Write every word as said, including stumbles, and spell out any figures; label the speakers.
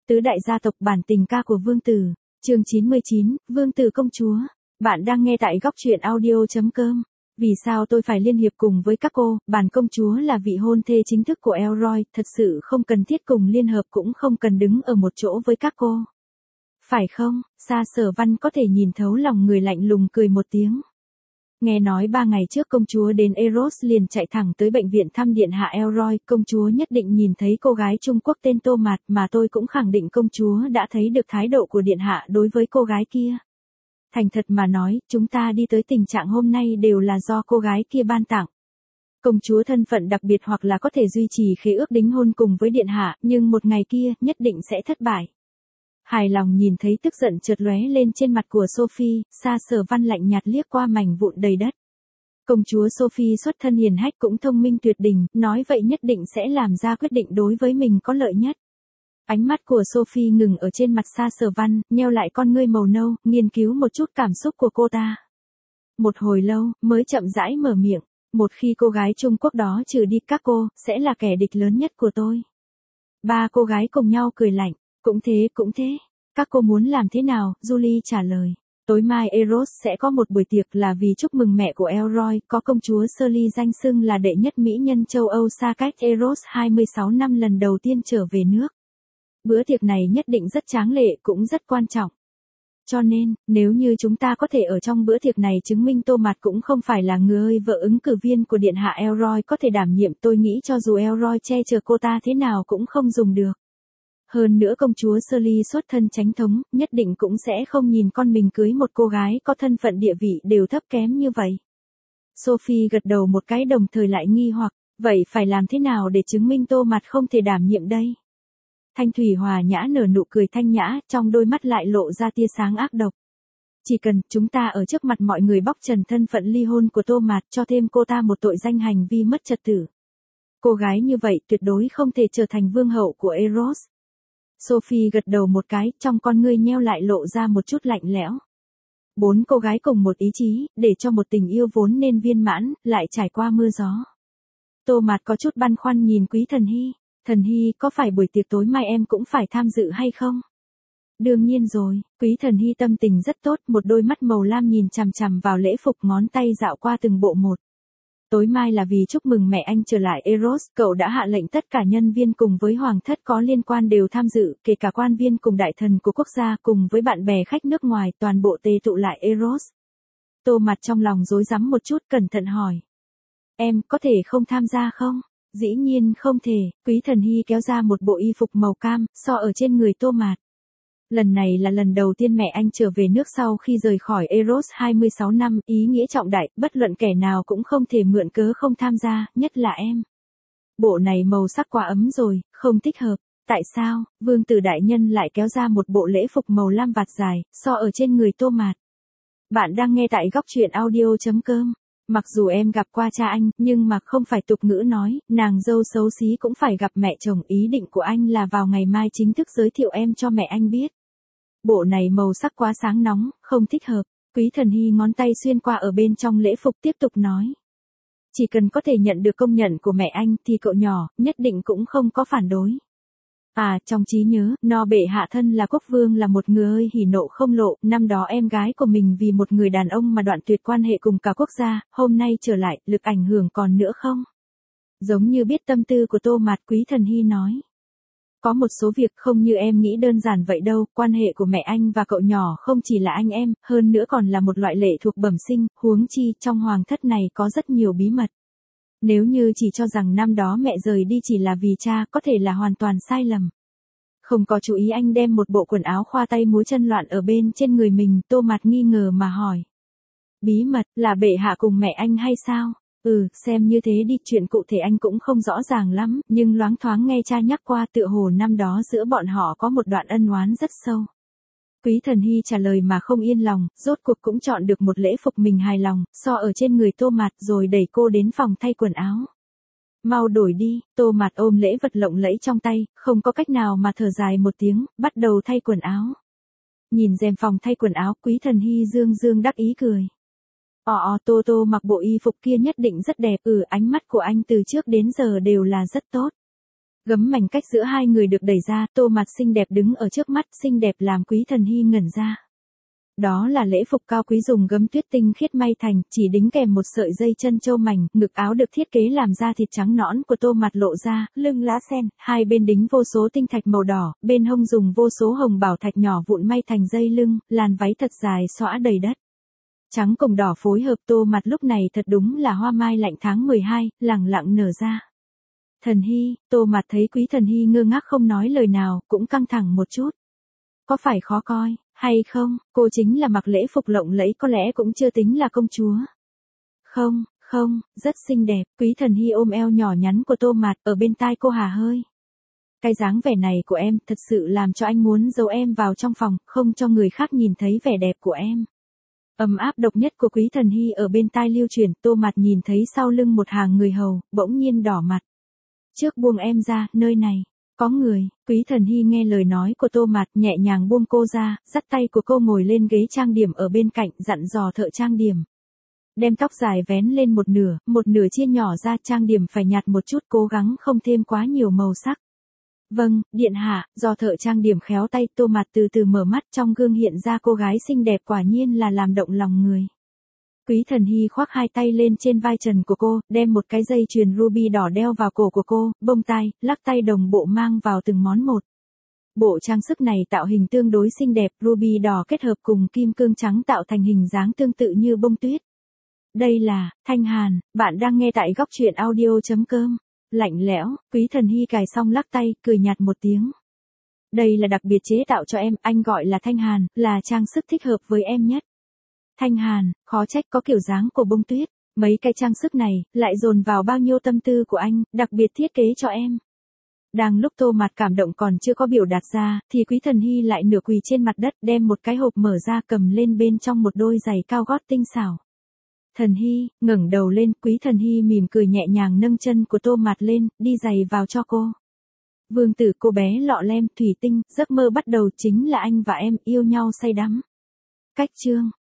Speaker 1: Tứ đại gia tộc bản tình ca của Vương Tử, chương chín mươi chín, Vương Tử công chúa. Bạn đang nghe tại góc truyện audio chấm com. Vì sao tôi phải liên hiệp cùng với các cô, bản công chúa là vị hôn thê chính thức của Elroy, thật sự không cần thiết cùng liên hợp cũng không cần đứng ở một chỗ với các cô. Phải không? Sa Sở Văn có thể nhìn thấu lòng người, lạnh lùng cười một tiếng. Nghe nói ba ngày trước công chúa đến Eros liền chạy thẳng tới bệnh viện thăm điện hạ Elroy, công chúa nhất định nhìn thấy cô gái Trung Quốc tên Tô Mạt, mà tôi cũng khẳng định công chúa đã thấy được thái độ của điện hạ đối với cô gái kia. Thành thật mà nói, chúng ta đi tới tình trạng hôm nay đều là do cô gái kia ban tặng. Công chúa thân phận đặc biệt hoặc là có thể duy trì khế ước đính hôn cùng với điện hạ, nhưng một ngày kia nhất định sẽ thất bại. Hài lòng nhìn thấy tức giận chợt lóe lên trên mặt của Sophie, Sa Sở Văn lạnh nhạt liếc qua mảnh vụn đầy đất. Công chúa Sophie xuất thân hiền hách cũng thông minh tuyệt đỉnh, nói vậy nhất định sẽ làm ra quyết định đối với mình có lợi nhất. Ánh mắt của Sophie ngừng ở trên mặt Sa Sở Văn, nheo lại con ngươi màu nâu, nghiên cứu một chút cảm xúc của cô ta. Một hồi lâu, mới chậm rãi mở miệng, một khi cô gái Trung Quốc đó trừ đi các cô, sẽ là kẻ địch lớn nhất của tôi. Ba cô gái cùng nhau cười lạnh. Cũng thế, cũng thế. Các cô muốn làm thế nào? Julie trả lời. Tối mai Eros sẽ có một buổi tiệc là vì chúc mừng mẹ của Elroy, có công chúa Shirley danh xưng là đệ nhất mỹ nhân châu Âu xa cách Eros hai mươi sáu năm lần đầu tiên trở về nước. Bữa tiệc này nhất định rất tráng lệ, cũng rất quan trọng. Cho nên, nếu như chúng ta có thể ở trong bữa tiệc này chứng minh Tô Mạt cũng không phải là người vợ ứng cử viên của điện hạ Elroy có thể đảm nhiệm, tôi nghĩ cho dù Elroy che chở cô ta thế nào cũng không dùng được. Hơn nữa công chúa Shirley xuất thân chánh thống, nhất định cũng sẽ không nhìn con mình cưới một cô gái có thân phận địa vị đều thấp kém như vậy. Sophie gật đầu một cái đồng thời lại nghi hoặc, vậy phải làm thế nào để chứng minh Tô Mạt không thể đảm nhiệm đây? Thanh Thủy hòa nhã nở nụ cười thanh nhã, trong đôi mắt lại lộ ra tia sáng ác độc. Chỉ cần chúng ta ở trước mặt mọi người bóc trần thân phận ly hôn của Tô Mạt, cho thêm cô ta một tội danh hành vi mất trật tự. Cô gái như vậy tuyệt đối không thể trở thành vương hậu của Eros. Sophie gật đầu một cái, trong con ngươi nheo lại lộ ra một chút lạnh lẽo. Bốn cô gái cùng một ý chí, để cho một tình yêu vốn nên viên mãn, lại trải qua mưa gió. Tô Mạt có chút băn khoăn nhìn Quý Thần Hy. Thần Hy, có phải buổi tiệc tối mai em cũng phải tham dự hay không? Đương nhiên rồi, Quý Thần Hy tâm tình rất tốt, một đôi mắt màu lam nhìn chằm chằm vào lễ phục, ngón tay dạo qua từng bộ một. Tối mai là vì chúc mừng mẹ anh trở lại Eros, cậu đã hạ lệnh tất cả nhân viên cùng với hoàng thất có liên quan đều tham dự, kể cả quan viên cùng đại thần của quốc gia cùng với bạn bè khách nước ngoài, toàn bộ tề tụ lại Eros. Tô Mạt trong lòng rối rắm một chút, cẩn thận hỏi. Em có thể không tham gia không? Dĩ nhiên không thể, Quý Thần Hy kéo ra một bộ y phục màu cam, so ở trên người Tô Mạt. Lần này là lần đầu tiên mẹ anh trở về nước sau khi rời khỏi Eros hai mươi sáu năm, ý nghĩa trọng đại, bất luận kẻ nào cũng không thể mượn cớ không tham gia, nhất là em. Bộ này màu sắc quá ấm rồi, không thích hợp. Tại sao? Vương Tử đại nhân lại kéo ra một bộ lễ phục màu lam vạt dài, so ở trên người Tô Mạt. Bạn đang nghe tại góc truyện audio chấm com. Mặc dù em gặp qua cha anh, nhưng mà không phải tục ngữ nói, nàng dâu xấu xí cũng phải gặp mẹ chồng, ý định của anh là vào ngày mai chính thức giới thiệu em cho mẹ anh biết. Bộ này màu sắc quá sáng nóng, không thích hợp. Quý Thần Hy ngón tay xuyên qua ở bên trong lễ phục tiếp tục nói. Chỉ cần có thể nhận được công nhận của mẹ anh thì cậu nhỏ, nhất định cũng không có phản đối. À, trong trí nhớ, no bệ hạ thân là quốc vương là một người ơi hỉ nộ không lộ, năm đó em gái của mình vì một người đàn ông mà đoạn tuyệt quan hệ cùng cả quốc gia, hôm nay trở lại, lực ảnh hưởng còn nữa không? Giống như biết tâm tư của Tô Mạt, Quý Thần Hy nói. Có một số việc không như em nghĩ đơn giản vậy đâu, quan hệ của mẹ anh và cậu nhỏ không chỉ là anh em, hơn nữa còn là một loại lệ thuộc bẩm sinh, huống chi trong hoàng thất này có rất nhiều bí mật. Nếu như chỉ cho rằng năm đó mẹ rời đi chỉ là vì cha, có thể là hoàn toàn sai lầm. Không có chú ý anh đem một bộ quần áo khoa tay múa chân loạn ở bên trên người mình, Tô Mạt nghi ngờ mà hỏi. Bí mật, là bệ hạ cùng mẹ anh hay sao? Ừ, xem như thế đi, chuyện cụ thể anh cũng không rõ ràng lắm, nhưng loáng thoáng nghe cha nhắc qua tựa hồ năm đó giữa bọn họ có một đoạn ân oán rất sâu. Quý Thần Hy trả lời mà không yên lòng, rốt cuộc cũng chọn được một lễ phục mình hài lòng, so ở trên người Tô Mạt rồi đẩy cô đến phòng thay quần áo. Mau đổi đi, Tô Mạt ôm lễ vật lộng lẫy trong tay, không có cách nào mà thở dài một tiếng, bắt đầu thay quần áo. Nhìn rèm phòng thay quần áo, Quý Thần Hy dương dương đắc ý cười. Ồ, ồ, Tô Tô mặc bộ y phục kia nhất định rất đẹp, ừ, ánh mắt của anh từ trước đến giờ đều là rất tốt. Gấm mảnh cách giữa hai người được đẩy ra, Tô Mạt xinh đẹp đứng ở trước mắt, xinh đẹp làm Quý Thần Hy ngẩn ra. Đó là lễ phục cao quý dùng gấm tuyết tinh khiết may thành, chỉ đính kèm một sợi dây chân châu mảnh, ngực áo được thiết kế làm da thịt trắng nõn của Tô Mạt lộ ra, lưng lá sen, hai bên đính vô số tinh thạch màu đỏ, bên hông dùng vô số hồng bảo thạch nhỏ vụn may thành dây lưng, làn váy thật dài xõa đầy đất. Trắng cùng đỏ phối hợp, Tô Mạt lúc này thật đúng là hoa mai lạnh tháng mười hai, lẳng lặng nở ra. Thần Hy, Tô Mạt thấy Quý Thần Hy ngơ ngác không nói lời nào, cũng căng thẳng một chút. Có phải khó coi, hay không, cô chính là mặc lễ phục lộng lẫy có lẽ cũng chưa tính là công chúa. Không, không, rất xinh đẹp, Quý Thần Hy ôm eo nhỏ nhắn của Tô Mạt ở bên tai cô hà hơi. Cái dáng vẻ này của em thật sự làm cho anh muốn giấu em vào trong phòng, không cho người khác nhìn thấy vẻ đẹp của em. Ấm áp độc nhất của Quý Thần Hy ở bên tai lưu truyền, Tô Mạt nhìn thấy sau lưng một hàng người hầu, bỗng nhiên đỏ mặt. Trước buông em ra, nơi này, có người. Quý Thần Hy nghe lời nói của Tô Mạt, nhẹ nhàng buông cô ra, dắt tay của cô ngồi lên ghế trang điểm ở bên cạnh, dặn dò thợ trang điểm. Đem tóc dài vén lên một nửa, một nửa chia nhỏ ra, trang điểm phải nhạt một chút, cố gắng không thêm quá nhiều màu sắc. Vâng, điện hạ, do thợ trang điểm khéo tay, Tô Mạt từ từ mở mắt, trong gương hiện ra cô gái xinh đẹp quả nhiên là làm động lòng người. Quý Thần Hy khoác hai tay lên trên vai trần của cô, đem một cái dây chuyền ruby đỏ đeo vào cổ của cô, bông tai, lắc tay đồng bộ mang vào từng món một. Bộ trang sức này tạo hình tương đối xinh đẹp, ruby đỏ kết hợp cùng kim cương trắng tạo thành hình dáng tương tự như bông tuyết. Đây là Thanh Hàn, bạn đang nghe tại góc truyện audio chấm com. Lạnh lẽo, Quý Thần Hy cài xong lắc tay, cười nhạt một tiếng. Đây là đặc biệt chế tạo cho em, anh gọi là Thanh Hàn, là trang sức thích hợp với em nhất. Thanh Hàn, khó trách có kiểu dáng của bông tuyết, mấy cái trang sức này, lại dồn vào bao nhiêu tâm tư của anh, đặc biệt thiết kế cho em. Đang lúc Tô Mạt cảm động còn chưa có biểu đạt ra, thì Quý Thần Hy lại nửa quỳ trên mặt đất đem một cái hộp mở ra cầm lên bên trong một đôi giày cao gót tinh xảo. Thần Hy, ngẩng đầu lên, Quý Thần Hy mỉm cười nhẹ nhàng nâng chân của Tô Mạt lên, đi giày vào cho cô. Vương tử cô bé lọ lem, thủy tinh, giấc mơ bắt đầu chính là anh và em yêu nhau say đắm. Cách chương